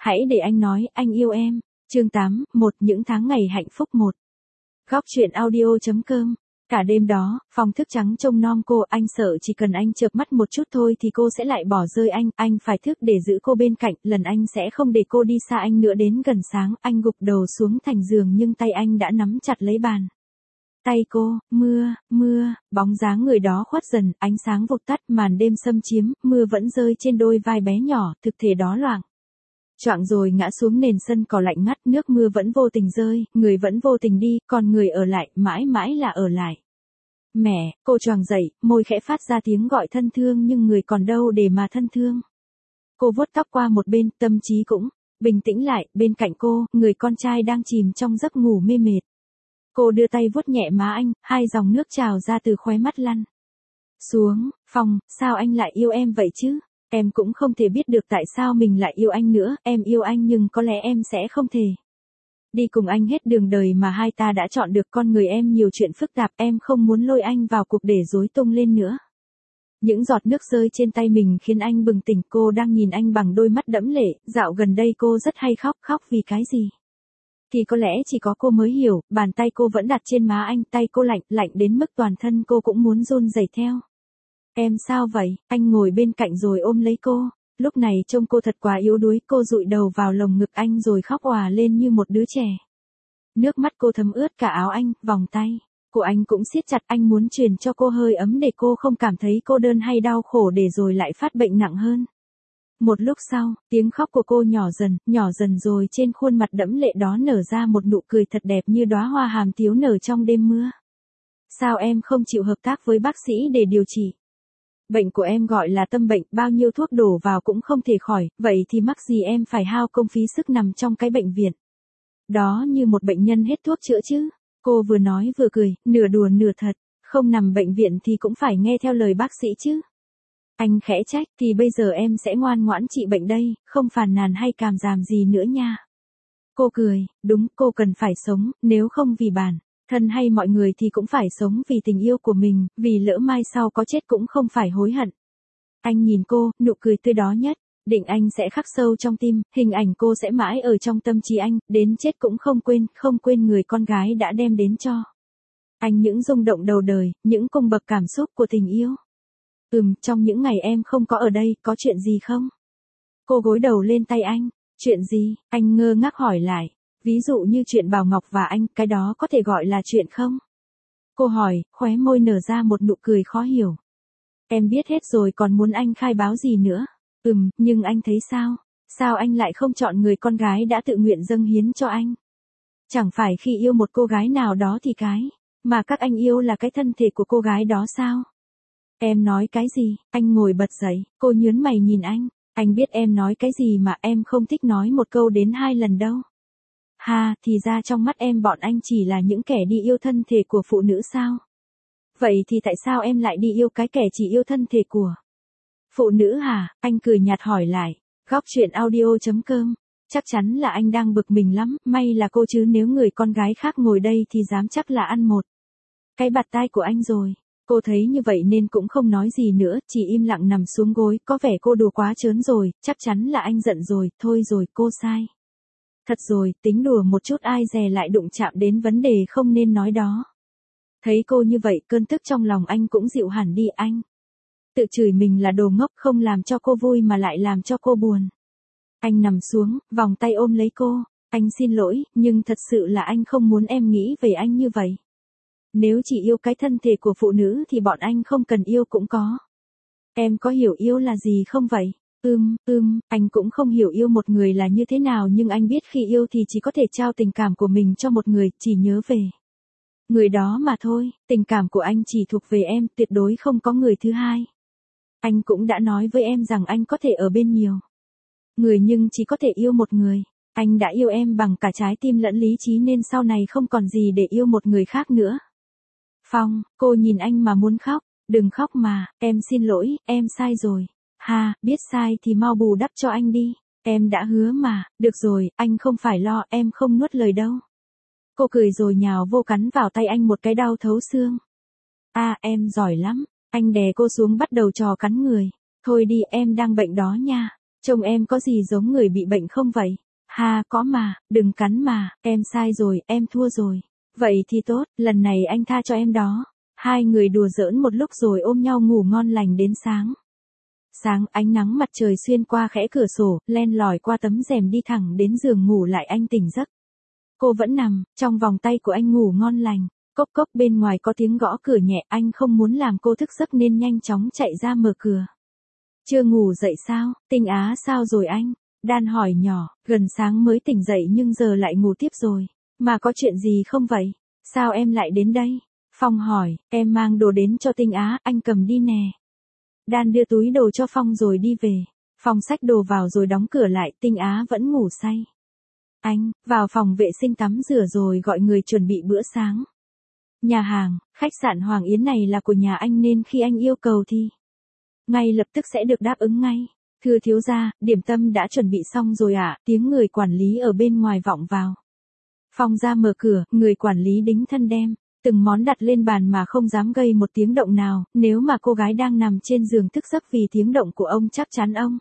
Hãy để anh nói, anh yêu em. Chương 8, những tháng ngày hạnh phúc 1. Góc chuyện audio.com. Cả đêm đó, phòng thức trắng trông nom cô, anh sợ chỉ cần anh chợp mắt một chút thôi thì cô sẽ lại bỏ rơi anh phải thức để giữ cô bên cạnh, lần anh sẽ không để cô đi xa anh nữa. Đến gần sáng, anh gục đầu xuống thành giường nhưng tay anh đã nắm chặt lấy bàn tay cô. Mưa, bóng dáng người đó khuất dần, ánh sáng vụt tắt, màn đêm xâm chiếm, mưa vẫn rơi trên đôi vai bé nhỏ, thực thể đó loạng choạng rồi ngã xuống nền sân cỏ lạnh ngắt, nước mưa vẫn vô tình rơi, người vẫn vô tình đi, còn người ở lại, mãi mãi là ở lại. Mẹ, cô choàng dậy, môi khẽ phát ra tiếng gọi thân thương nhưng người còn đâu để mà thân thương. Cô vuốt tóc qua một bên, tâm trí cũng bình tĩnh lại, bên cạnh cô, người con trai đang chìm trong giấc ngủ mê mệt. Cô đưa tay vuốt nhẹ má anh, hai dòng nước trào ra từ khóe mắt lăn xuống. Phong, sao anh lại yêu em vậy chứ? Em cũng không thể biết được tại sao mình lại yêu anh nữa, em yêu anh nhưng có lẽ em sẽ không thể đi cùng anh hết đường đời mà hai ta đã chọn được. Con người em nhiều chuyện phức tạp, em không muốn lôi anh vào cuộc để rối tung lên nữa. Những giọt nước rơi trên tay mình khiến anh bừng tỉnh, cô đang nhìn anh bằng đôi mắt đẫm lệ, dạo gần đây cô rất hay khóc vì cái gì? Thì có lẽ chỉ có cô mới hiểu, bàn tay cô vẫn đặt trên má anh, tay cô lạnh đến mức toàn thân cô cũng muốn run rẩy theo. Em sao vậy? Anh ngồi bên cạnh rồi ôm lấy cô. Lúc này trông cô thật quá yếu đuối, cô dụi đầu vào lồng ngực anh rồi khóc òa lên như một đứa trẻ. Nước mắt cô thấm ướt cả áo anh, vòng tay của anh cũng siết chặt, anh muốn truyền cho cô hơi ấm để cô không cảm thấy cô đơn hay đau khổ để rồi lại phát bệnh nặng hơn. Một lúc sau, tiếng khóc của cô nhỏ dần rồi trên khuôn mặt đẫm lệ đó nở ra một nụ cười thật đẹp như đóa hoa hàm tiếu nở trong đêm mưa. Sao em không chịu hợp tác với bác sĩ để điều trị? Bệnh của em gọi là tâm bệnh, bao nhiêu thuốc đổ vào cũng không thể khỏi, vậy thì mắc gì em phải hao công phí sức nằm trong cái bệnh viện đó như một bệnh nhân hết thuốc chữa chứ? Cô vừa nói vừa cười, nửa đùa nửa thật, không nằm bệnh viện thì cũng phải nghe theo lời bác sĩ chứ. Anh khẽ trách, thì bây giờ em sẽ ngoan ngoãn trị bệnh đây, không phàn nàn hay càm ràm gì nữa nha. Cô cười, đúng, cô cần phải sống, nếu không vì bản thân hay mọi người thì cũng phải sống vì tình yêu của mình, vì lỡ mai sau có chết cũng không phải hối hận. Anh nhìn cô, nụ cười tươi đó nhất định anh sẽ khắc sâu trong tim, hình ảnh cô sẽ mãi ở trong tâm trí anh, đến chết cũng không quên người con gái đã đem đến cho anh những rung động đầu đời, những cung bậc cảm xúc của tình yêu. Trong những ngày em không có ở đây, có chuyện gì không? Cô gối đầu lên tay anh. Chuyện gì? Anh ngơ ngác hỏi lại. Ví dụ như chuyện Bảo Ngọc và anh, cái đó có thể gọi là chuyện không? Cô hỏi, khóe môi nở ra một nụ cười khó hiểu. Em biết hết rồi còn muốn anh khai báo gì nữa? Nhưng anh thấy sao? Sao anh lại không chọn người con gái đã tự nguyện dâng hiến cho anh? Chẳng phải khi yêu một cô gái nào đó thì cái mà các anh yêu là cái thân thể của cô gái đó sao? Em nói cái gì? Anh ngồi bật dậy, cô nhướng mày nhìn anh biết em nói cái gì mà em không thích nói một câu đến hai lần đâu. Thì ra trong mắt em bọn anh chỉ là những kẻ đi yêu thân thể của phụ nữ sao? Vậy thì tại sao em lại đi yêu cái kẻ chỉ yêu thân thể của phụ nữ hả? Anh cười nhạt hỏi lại. Góc chuyện audio.com. Chắc chắn là anh đang bực mình lắm, may là cô chứ nếu người con gái khác ngồi đây thì dám chắc là ăn một cái bạt tai của anh rồi. Cô thấy như vậy nên cũng không nói gì nữa, chỉ im lặng nằm xuống gối, có vẻ cô đùa quá trớn rồi, chắc chắn là anh giận rồi, thôi rồi, cô sai. Thật rồi, tính đùa một chút ai dè lại đụng chạm đến vấn đề không nên nói đó. Thấy cô như vậy, cơn tức trong lòng anh cũng dịu hẳn đi, anh tự chửi mình là đồ ngốc, không làm cho cô vui mà lại làm cho cô buồn. Anh nằm xuống, vòng tay ôm lấy cô, anh xin lỗi, nhưng thật sự là anh không muốn em nghĩ về anh như vậy. Nếu chỉ yêu cái thân thể của phụ nữ thì bọn anh không cần yêu cũng có. Em có hiểu yêu là gì không vậy? Anh cũng không hiểu yêu một người là như thế nào nhưng anh biết khi yêu thì chỉ có thể trao tình cảm của mình cho một người, chỉ nhớ về người đó mà thôi, tình cảm của anh chỉ thuộc về em, tuyệt đối không có người thứ hai. Anh cũng đã nói với em rằng anh có thể ở bên nhiều người nhưng chỉ có thể yêu một người. Anh đã yêu em bằng cả trái tim lẫn lý trí nên sau này không còn gì để yêu một người khác nữa. Phong, cô nhìn anh mà muốn khóc. Đừng khóc mà, em xin lỗi, em sai rồi. Biết sai thì mau bù đắp cho anh đi. Em đã hứa mà, được rồi, anh không phải lo, em không nuốt lời đâu. Cô cười rồi nhào vô cắn vào tay anh một cái đau thấu xương. Em giỏi lắm. Anh đè cô xuống bắt đầu trò cắn người. Thôi đi, em đang bệnh đó nha. Trông em có gì giống người bị bệnh không vậy? Ha, có mà, đừng cắn mà, em sai rồi, em thua rồi. Vậy thì tốt, lần này anh tha cho em đó. Hai người đùa giỡn một lúc rồi ôm nhau ngủ ngon lành đến sáng. Sáng ánh nắng mặt trời xuyên qua khẽ cửa sổ, len lỏi qua tấm rèm đi thẳng đến giường ngủ lại anh tỉnh giấc. Cô vẫn nằm, trong vòng tay của anh ngủ ngon lành. Cốc cốc bên ngoài có tiếng gõ cửa nhẹ, anh không muốn làm cô thức giấc nên nhanh chóng chạy ra mở cửa. Chưa ngủ dậy sao, Tinh Á sao rồi anh? Đan hỏi nhỏ, gần sáng mới tỉnh dậy nhưng giờ lại ngủ tiếp rồi. Mà có chuyện gì không vậy? Sao em lại đến đây? Phong hỏi, em mang đồ đến cho Tinh Á, anh cầm đi nè. Đan đưa túi đồ cho Phong rồi đi về. Phong xách đồ vào rồi đóng cửa lại, Tinh Á vẫn ngủ say. Anh, vào phòng vệ sinh tắm rửa rồi gọi người chuẩn bị bữa sáng. Nhà hàng, khách sạn Hoàng Yến này là của nhà anh nên khi anh yêu cầu thì ngay lập tức sẽ được đáp ứng ngay. Thưa thiếu gia, điểm tâm đã chuẩn bị xong rồi ạ, tiếng người quản lý ở bên ngoài vọng vào. Phong ra mở cửa, người quản lý đính thân đem từng món đặt lên bàn mà không dám gây một tiếng động nào, nếu mà cô gái đang nằm trên giường thức giấc vì tiếng động của ông chắc chắn ông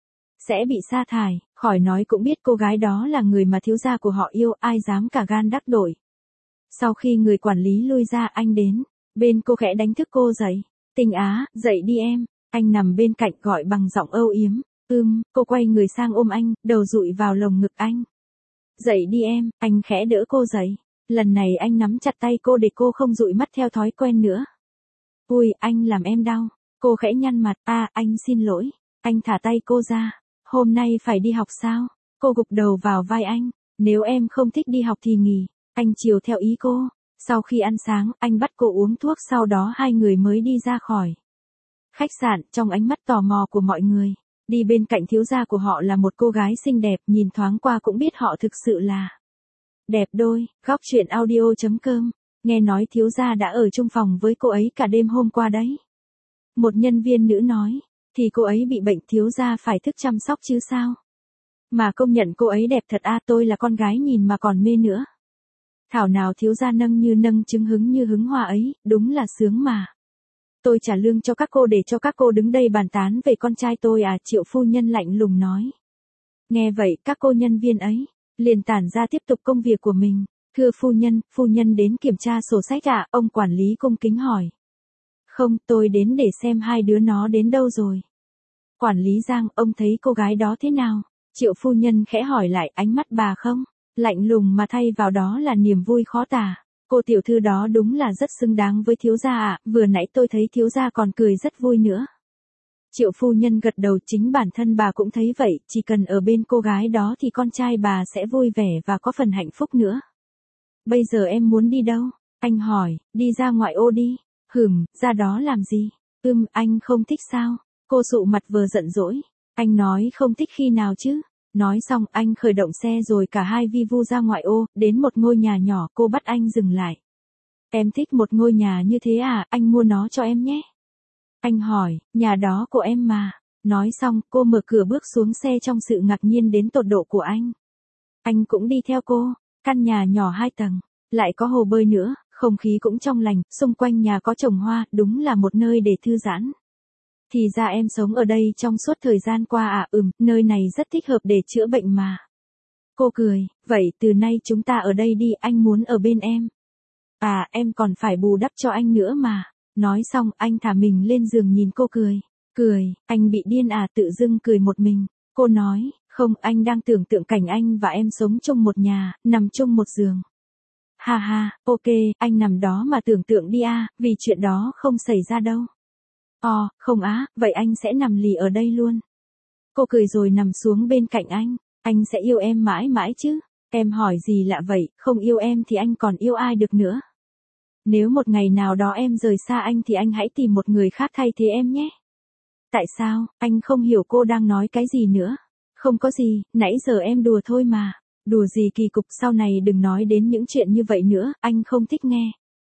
sẽ bị sa thải, khỏi nói cũng biết cô gái đó là người mà thiếu gia của họ yêu, ai dám cả gan đắc tội. Sau khi người quản lý lui ra anh đến, bên cô khẽ đánh thức cô dậy. Tinh Á, dậy đi em. Anh nằm bên cạnh gọi bằng giọng âu yếm. Cô quay người sang ôm anh, đầu dụi vào lồng ngực anh. Dậy đi em, anh khẽ đỡ cô dậy. Lần này anh nắm chặt tay cô để cô không dụi mắt theo thói quen nữa. Ui, anh làm em đau. Cô khẽ nhăn mặt, anh xin lỗi. Anh thả tay cô ra. Hôm nay phải đi học sao? Cô gục đầu vào vai anh. Nếu em không thích đi học thì nghỉ. Anh chiều theo ý cô. Sau khi ăn sáng, anh bắt cô uống thuốc, sau đó hai người mới đi ra khỏi khách sạn. Trong ánh mắt tò mò của mọi người, đi bên cạnh thiếu gia của họ là một cô gái xinh đẹp, nhìn thoáng qua cũng biết họ thực sự là đẹp đôi. Góc truyện audio.com. Nghe nói thiếu gia đã ở chung phòng với cô ấy cả đêm hôm qua đấy. Một nhân viên nữ nói, thì cô ấy bị bệnh, thiếu gia phải thức chăm sóc chứ sao. Mà công nhận cô ấy đẹp thật tôi là con gái nhìn mà còn mê nữa. Thảo nào thiếu gia nâng như nâng trứng hứng như hứng hoa ấy, đúng là sướng mà. Tôi trả lương cho các cô để cho các cô đứng đây bàn tán về con trai tôi Triệu phu nhân lạnh lùng nói. Nghe vậy các cô nhân viên ấy liền tản ra tiếp tục công việc của mình. Thưa phu nhân đến kiểm tra sổ sách ông quản lý cung kính hỏi. Không, tôi đến để xem hai đứa nó đến đâu rồi. Quản lý Giang, ông thấy cô gái đó thế nào? Triệu phu nhân khẽ hỏi lại, ánh mắt bà không lạnh lùng mà thay vào đó là niềm vui khó tả. Cô tiểu thư đó đúng là rất xứng đáng với thiếu gia vừa nãy tôi thấy thiếu gia còn cười rất vui nữa. Triệu phu nhân gật đầu, chính bản thân bà cũng thấy vậy, chỉ cần ở bên cô gái đó thì con trai bà sẽ vui vẻ và có phần hạnh phúc nữa. Bây giờ em muốn đi đâu? Anh hỏi, đi ra ngoại ô đi. Ra đó làm gì? Anh không thích sao? Cô sụ mặt vờ giận dỗi. Anh nói không thích khi nào chứ? Nói xong anh khởi động xe rồi cả hai vi vu ra ngoại ô, đến một ngôi nhà nhỏ. Cô bắt anh dừng lại. Em thích một ngôi nhà như thế anh mua nó cho em nhé. Anh hỏi, nhà đó của em mà. Nói xong cô mở cửa bước xuống xe trong sự ngạc nhiên đến tột độ của anh. Anh cũng đi theo cô. Căn nhà nhỏ 2 tầng, lại có hồ bơi nữa, không khí cũng trong lành, xung quanh nhà có trồng hoa, đúng là một nơi để thư giãn. Thì ra em sống ở đây trong suốt thời gian qua nơi này rất thích hợp để chữa bệnh mà. Cô cười, vậy từ nay chúng ta ở đây đi, anh muốn ở bên em. Em còn phải bù đắp cho anh nữa mà. Nói xong anh thả mình lên giường nhìn cô cười, anh bị điên tự dưng cười một mình. Cô nói, không, anh đang tưởng tượng cảnh anh và em sống chung một nhà, nằm chung một giường. Ha, ok, anh nằm đó mà tưởng tượng đi vì chuyện đó không xảy ra đâu. Không vậy anh sẽ nằm lì ở đây luôn. Cô cười rồi nằm xuống bên cạnh anh sẽ yêu em mãi mãi chứ. Em hỏi gì lạ vậy, không yêu em thì anh còn yêu ai được nữa. Nếu một ngày nào đó em rời xa anh thì anh hãy tìm một người khác thay thế em nhé. Tại sao, anh không hiểu cô đang nói cái gì nữa. Không có gì, nãy giờ em đùa thôi mà. Đùa gì kỳ cục, sau này đừng nói đến những chuyện như vậy nữa, anh không thích nghe.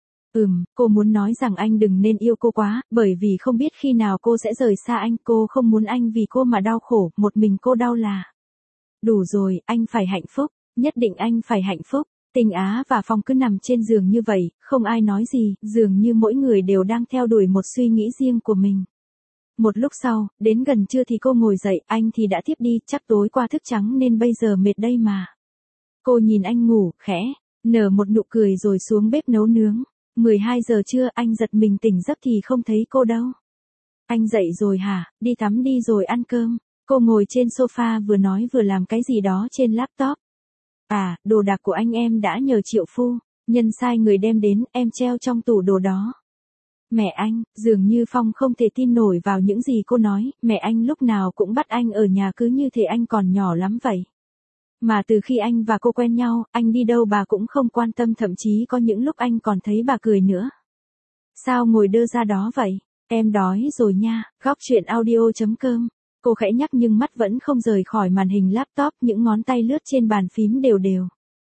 Cô muốn nói rằng anh đừng nên yêu cô quá, bởi vì không biết khi nào cô sẽ rời xa anh, cô không muốn anh vì cô mà đau khổ, một mình cô đau là. Đủ rồi, anh phải hạnh phúc, nhất định anh phải hạnh phúc. Tình Á và Phong cứ nằm trên giường như vậy, không ai nói gì, dường như mỗi người đều đang theo đuổi một suy nghĩ riêng của mình. Một lúc sau, đến gần trưa thì cô ngồi dậy, anh thì đã thiếp đi, chắc tối qua thức trắng nên bây giờ mệt đây mà. Cô nhìn anh ngủ, khẽ, nở một nụ cười rồi xuống bếp nấu nướng. 12 giờ trưa, anh giật mình tỉnh giấc thì không thấy cô đâu. Anh dậy rồi hả, đi tắm đi rồi ăn cơm. Cô ngồi trên sofa vừa nói vừa làm cái gì đó trên laptop. À, đồ đạc của anh em đã nhờ Triệu Phu, nhân sai người đem đến, em treo trong tủ đồ đó. Mẹ anh, dường như Phong không thể tin nổi vào những gì cô nói, mẹ anh lúc nào cũng bắt anh ở nhà cứ như thể anh còn nhỏ lắm vậy. Mà từ khi anh và cô quen nhau, anh đi đâu bà cũng không quan tâm, thậm chí có những lúc anh còn thấy bà cười nữa. Sao ngồi đơ ra đó vậy? Em đói rồi nha, góc chuyện audio.com. Cô khẽ nhắc nhưng mắt vẫn không rời khỏi màn hình laptop, những ngón tay lướt trên bàn phím đều đều.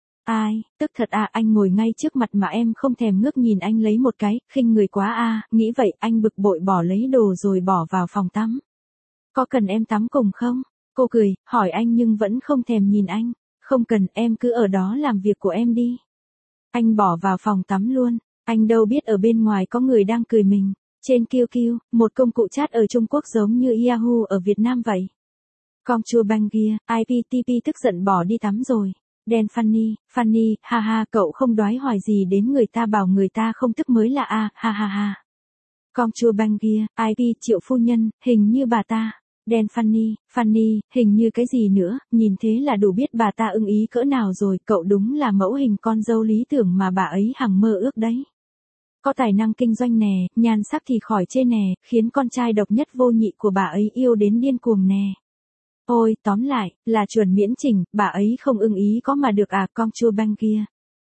Ai, tức thật à, anh ngồi ngay trước mặt mà em không thèm ngước nhìn anh lấy một cái, khinh người quá à, nghĩ vậy anh bực bội bỏ lấy đồ rồi bỏ vào phòng tắm. Có cần em tắm cùng không? Cô cười, hỏi anh nhưng vẫn không thèm nhìn anh. Không cần, em cứ ở đó làm việc của em đi. Anh bỏ vào phòng tắm luôn, anh đâu biết ở bên ngoài có người đang cười mình. Trên QQ, một công cụ chat ở Trung Quốc giống như Yahoo ở Việt Nam vậy. Con chua băng kia, IPTP tức giận bỏ đi tắm rồi. Đen Funny, ha ha, cậu không đoái hoài gì đến người ta, bảo người ta không tức mới là a, ha ha ha. Con chua băng kia, IP Triệu phu nhân, hình như bà ta. Đen Funny, hình như cái gì nữa, nhìn thế là đủ biết bà ta ưng ý cỡ nào rồi, cậu đúng là mẫu hình con dâu lý tưởng mà bà ấy hằng mơ ước đấy. Có tài năng kinh doanh nè, nhan sắc thì khỏi chê nè, khiến con trai độc nhất vô nhị của bà ấy yêu đến điên cuồng nè. Ôi, tóm lại, là chuẩn miễn chỉnh, bà ấy không ưng ý có mà được à, con chua băng kia.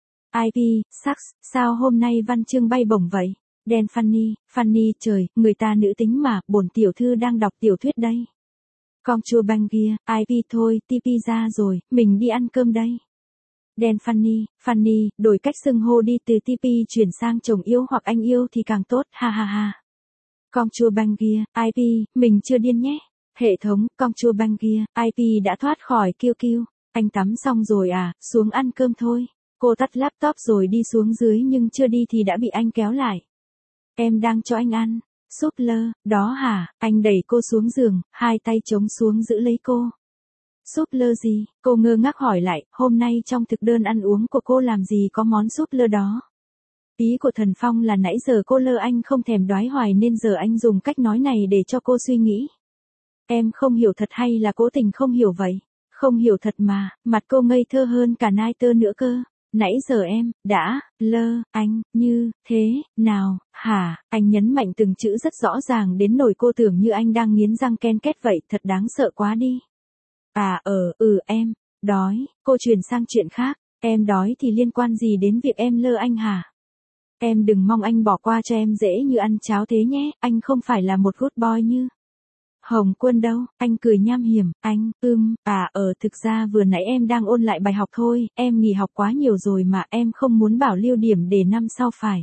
IP, Sax, sao hôm nay văn chương bay bổng vậy? Đen Funny, trời, người ta nữ tính mà, bổn tiểu thư đang đọc tiểu thuyết đây. Con chua băng kia, IP thôi, TP ra rồi, mình đi ăn cơm đây. Đen Funny, đổi cách xưng hô đi, từ TP chuyển sang chồng yêu hoặc anh yêu thì càng tốt, ha ha ha. Con chua băng kia, IP, mình chưa điên nhé. Hệ thống, con chua băng kia, IP đã thoát khỏi QQ. Anh tắm xong rồi à, xuống ăn cơm thôi. Cô tắt laptop rồi đi xuống dưới nhưng chưa đi thì đã bị anh kéo lại. Em đang cho anh ăn. Súp lơ, đó hả, anh đẩy cô xuống giường, hai tay chống xuống giữ lấy cô. Súp lơ gì? Cô ngơ ngác hỏi lại, hôm nay trong thực đơn ăn uống của cô làm gì có món súp lơ đó? Ý của Thần Phong là nãy giờ cô lơ anh không thèm đoái hoài nên giờ anh dùng cách nói này để cho cô suy nghĩ. Em không hiểu thật hay là cố tình không hiểu vậy? Không hiểu thật mà, mặt cô ngây thơ hơn cả nai tơ nữa cơ. Nãy giờ em, đã, lơ, anh, như, thế, nào, hả, anh nhấn mạnh từng chữ rất rõ ràng đến nỗi cô tưởng như anh đang nghiến răng ken két vậy, thật đáng sợ quá đi. À em, đói, cô chuyển sang chuyện khác, em đói thì liên quan gì đến việc em lơ anh hả? Em đừng mong anh bỏ qua cho em dễ như ăn cháo thế nhé, anh không phải là một good boy như Hồng Quân đâu, anh cười nham hiểm, anh, thực ra vừa nãy em đang ôn lại bài học thôi, em nghỉ học quá nhiều rồi mà em không muốn bảo lưu điểm để năm sau phải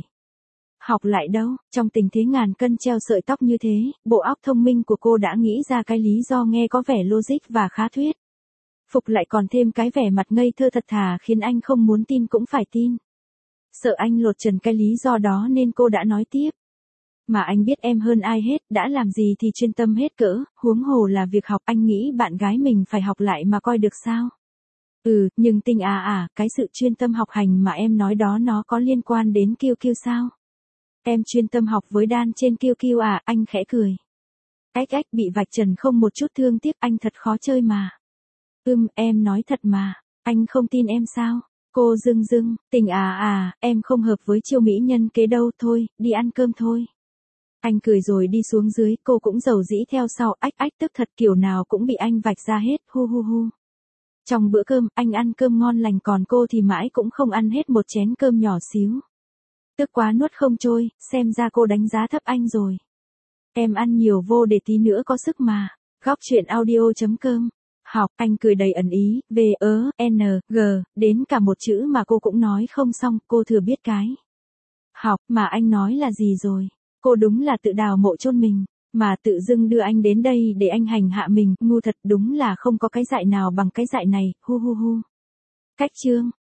học lại đâu, trong tình thế ngàn cân treo sợi tóc như thế, bộ óc thông minh của cô đã nghĩ ra cái lý do nghe có vẻ logic và khá thuyết phục, lại còn thêm cái vẻ mặt ngây thơ thật thà khiến anh không muốn tin cũng phải tin. Sợ anh lột trần cái lý do đó nên cô đã nói tiếp. Mà anh biết em hơn ai hết, đã làm gì thì chuyên tâm hết cỡ, huống hồ là việc học, anh nghĩ bạn gái mình phải học lại mà coi được sao? Nhưng Tinh cái sự chuyên tâm học hành mà em nói đó nó có liên quan đến QQ sao? Em chuyên tâm học với Dan trên QQ à, anh khẽ cười. Ách bị vạch trần không một chút thương tiếc, anh thật khó chơi mà. Em nói thật mà, anh không tin em sao? Cô dưng, Tình em không hợp với chiêu mỹ nhân kế đâu, thôi, đi ăn cơm thôi. Anh cười rồi đi xuống dưới, cô cũng giàu dĩ theo sau, tức thật kiểu nào cũng bị anh vạch ra hết, hu. Trong bữa cơm, anh ăn cơm ngon lành còn cô thì mãi cũng không ăn hết một chén cơm nhỏ xíu. Tức quá nuốt không trôi, xem ra cô đánh giá thấp anh rồi. Em ăn nhiều vô để tí nữa có sức mà. Góc chuyện audio.com. Học, anh cười đầy ẩn ý, V-E-N-G, đến cả một chữ mà cô cũng nói không xong, cô thừa biết cái. Học, mà anh nói là gì rồi? Cô đúng là tự đào mộ chôn mình, mà tự dưng đưa anh đến đây để anh hành hạ mình, ngu thật, đúng là không có cái dại nào bằng cái dại này, hu. Cách chương.